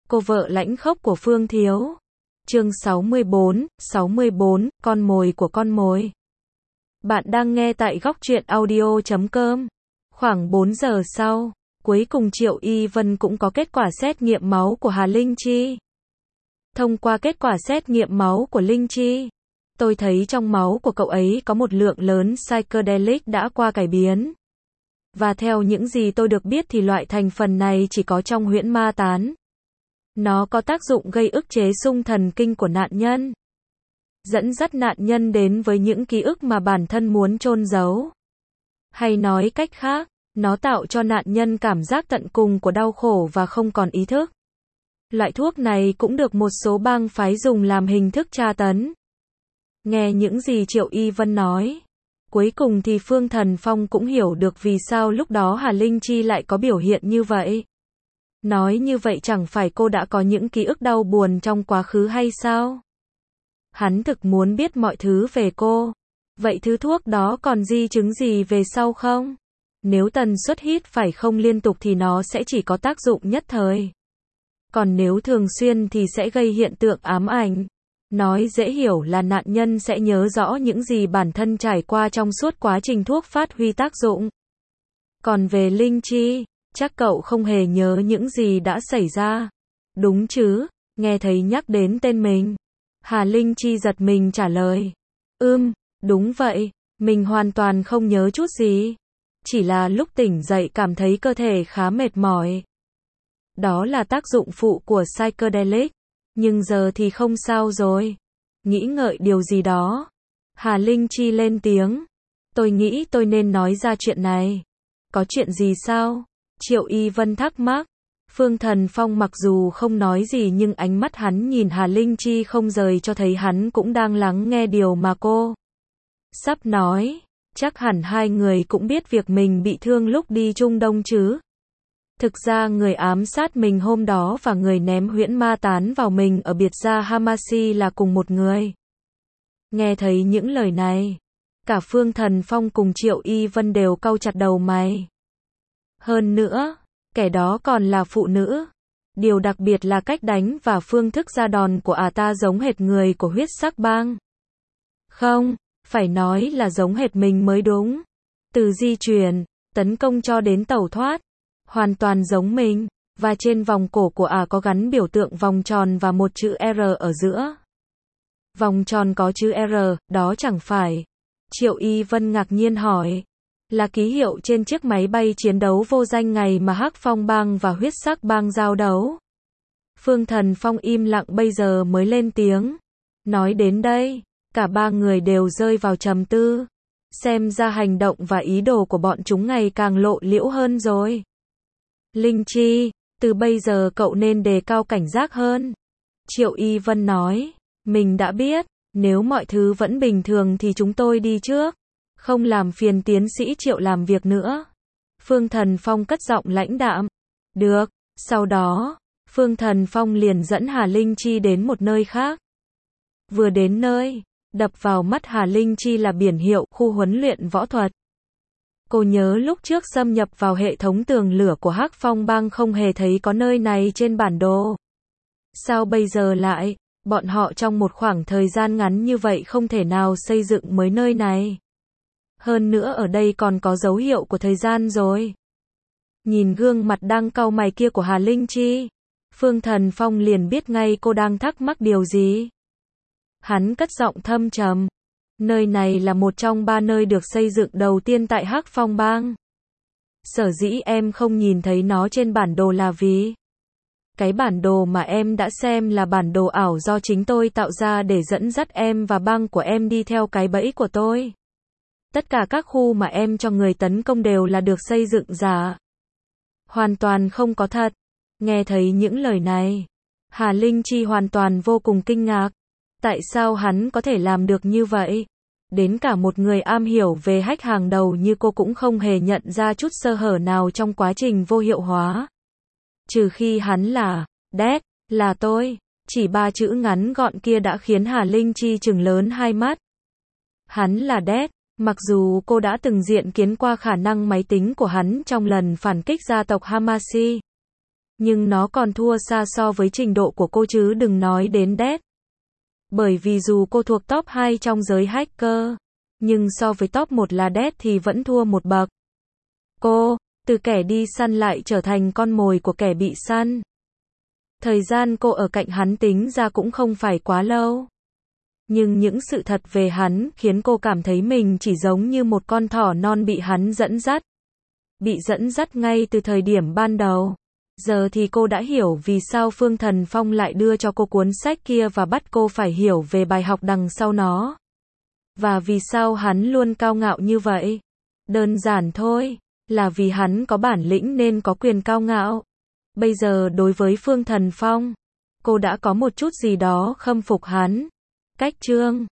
Cô vợ lãnh khốc của Phương Thiếu. Chương 64, con mồi của con mồi. Bạn đang nghe tại góc truyện audio.com. Khoảng 4 giờ sau, cuối cùng Triệu Y Vân cũng có kết quả xét nghiệm máu của Hà Linh Chi. Thông qua kết quả xét nghiệm máu của Linh Chi, tôi thấy trong máu của cậu ấy có một lượng lớn psychedelic đã qua cải biến. Và theo những gì tôi được biết thì loại thành phần này chỉ có trong huyễn ma tán. Nó có tác dụng gây ức chế xung thần kinh của nạn nhân, dẫn dắt nạn nhân đến với những ký ức mà bản thân muốn chôn giấu. Hay nói cách khác, nó tạo cho nạn nhân cảm giác tận cùng của đau khổ và không còn ý thức. Loại thuốc này cũng được một số bang phái dùng làm hình thức tra tấn. Nghe những gì Triệu Y Vân nói, cuối cùng thì Phương Thần Phong cũng hiểu được vì sao lúc đó Hà Linh Chi lại có biểu hiện như vậy. Nói như vậy chẳng phải cô đã có những ký ức đau buồn trong quá khứ hay sao? Hắn thực muốn biết mọi thứ về cô. Vậy thứ thuốc đó còn di chứng gì về sau không? Nếu tần suất hít phải không liên tục thì nó sẽ chỉ có tác dụng nhất thời. Còn nếu thường xuyên thì sẽ gây hiện tượng ám ảnh. Nói dễ hiểu là nạn nhân sẽ nhớ rõ những gì bản thân trải qua trong suốt quá trình thuốc phát huy tác dụng. Còn về Linh Chi, chắc cậu không hề nhớ những gì đã xảy ra. Đúng chứ? Nghe thấy nhắc đến tên mình, Hà Linh Chi giật mình trả lời. Đúng vậy, mình hoàn toàn không nhớ chút gì. Chỉ là lúc tỉnh dậy cảm thấy cơ thể khá mệt mỏi. Đó là tác dụng phụ của psychedelic. Nhưng giờ thì không sao rồi. Nghĩ ngợi điều gì đó, Hà Linh Chi lên tiếng. Tôi nghĩ tôi nên nói ra chuyện này. Có chuyện gì sao? Triệu Y Vân thắc mắc. Phương Thần Phong mặc dù không nói gì nhưng ánh mắt hắn nhìn Hà Linh Chi không rời cho thấy hắn cũng đang lắng nghe điều mà cô sắp nói. Chắc hẳn hai người cũng biết việc mình bị thương lúc đi Trung Đông chứ. Thực ra người ám sát mình hôm đó và người ném huyễn ma tán vào mình ở biệt gia Hamasi là cùng một người. Nghe thấy những lời này, cả Phương Thần Phong cùng Triệu Y Vân đều cau chặt đầu mày. Hơn nữa, kẻ đó còn là phụ nữ. Điều đặc biệt là cách đánh và phương thức ra đòn của ta giống hệt người của huyết sắc bang. Không, phải nói là giống hệt mình mới đúng. Từ di chuyển, tấn công cho đến tẩu thoát, hoàn toàn giống mình. Và trên vòng cổ của có gắn biểu tượng vòng tròn và một chữ R ở giữa. Vòng tròn có chữ R, đó chẳng phải? Triệu Y Vân ngạc nhiên hỏi. Là ký hiệu trên chiếc máy bay chiến đấu vô danh ngày mà Hắc Phong bang và huyết sắc bang giao đấu. Phương Thần Phong im lặng bây giờ mới lên tiếng. Nói đến đây, cả ba người đều rơi vào trầm tư. Xem ra hành động và ý đồ của bọn chúng ngày càng lộ liễu hơn rồi. Linh Chi, từ bây giờ cậu nên đề cao cảnh giác hơn. Triệu Y Vân nói. Mình đã biết, nếu mọi thứ vẫn bình thường thì chúng tôi đi trước. Không làm phiền tiến sĩ Triệu làm việc nữa. Phương Thần Phong cất giọng lãnh đạm. Được, sau đó, Phương Thần Phong liền dẫn Hà Linh Chi đến một nơi khác. Vừa đến nơi, đập vào mắt Hà Linh Chi là biển hiệu khu huấn luyện võ thuật. Cô nhớ lúc trước xâm nhập vào hệ thống tường lửa của Hắc Phong bang không hề thấy có nơi này trên bản đồ. Sao bây giờ lại, bọn họ trong một khoảng thời gian ngắn như vậy không thể nào xây dựng mới nơi này. Hơn nữa ở đây còn có dấu hiệu của thời gian rồi. Nhìn gương mặt đang cau mày kia của Hà Linh Chi, Phương Thần Phong liền biết ngay cô đang thắc mắc điều gì. Hắn cất giọng thâm trầm. Nơi này là một trong 3 nơi được xây dựng đầu tiên tại Hắc Phong bang. Sở dĩ em không nhìn thấy nó trên bản đồ là vì cái bản đồ mà em đã xem là bản đồ ảo do chính tôi tạo ra để dẫn dắt em và bang của em đi theo cái bẫy của tôi. Tất cả các khu mà em cho người tấn công đều là được xây dựng giả. Hoàn toàn không có thật. Nghe thấy những lời này, Hà Linh Chi hoàn toàn vô cùng kinh ngạc. Tại sao hắn có thể làm được như vậy? Đến cả một người am hiểu về hack hàng đầu như cô cũng không hề nhận ra chút sơ hở nào trong quá trình vô hiệu hóa. Trừ khi hắn là, Dead, là tôi. Chỉ 3 chữ ngắn gọn kia đã khiến Hà Linh Chi trừng lớn hai mắt. Hắn là Dead. Mặc dù cô đã từng diện kiến qua khả năng máy tính của hắn trong lần phản kích gia tộc Hamasi. Nhưng nó còn thua xa so với trình độ của cô chứ đừng nói đến Dead. Bởi vì dù cô thuộc top 2 trong giới hacker, nhưng so với top 1 là Dead thì vẫn thua một bậc. Cô, từ kẻ đi săn lại trở thành con mồi của kẻ bị săn. Thời gian cô ở cạnh hắn tính ra cũng không phải quá lâu. Nhưng những sự thật về hắn khiến cô cảm thấy mình chỉ giống như một con thỏ non bị hắn dẫn dắt. Bị dẫn dắt ngay từ thời điểm ban đầu. Giờ thì cô đã hiểu vì sao Phương Thần Phong lại đưa cho cô cuốn sách kia và bắt cô phải hiểu về bài học đằng sau nó. Và vì sao hắn luôn cao ngạo như vậy. Đơn giản thôi, là vì hắn có bản lĩnh nên có quyền cao ngạo. Bây giờ đối với Phương Thần Phong, cô đã có một chút gì đó khâm phục hắn. Cách chương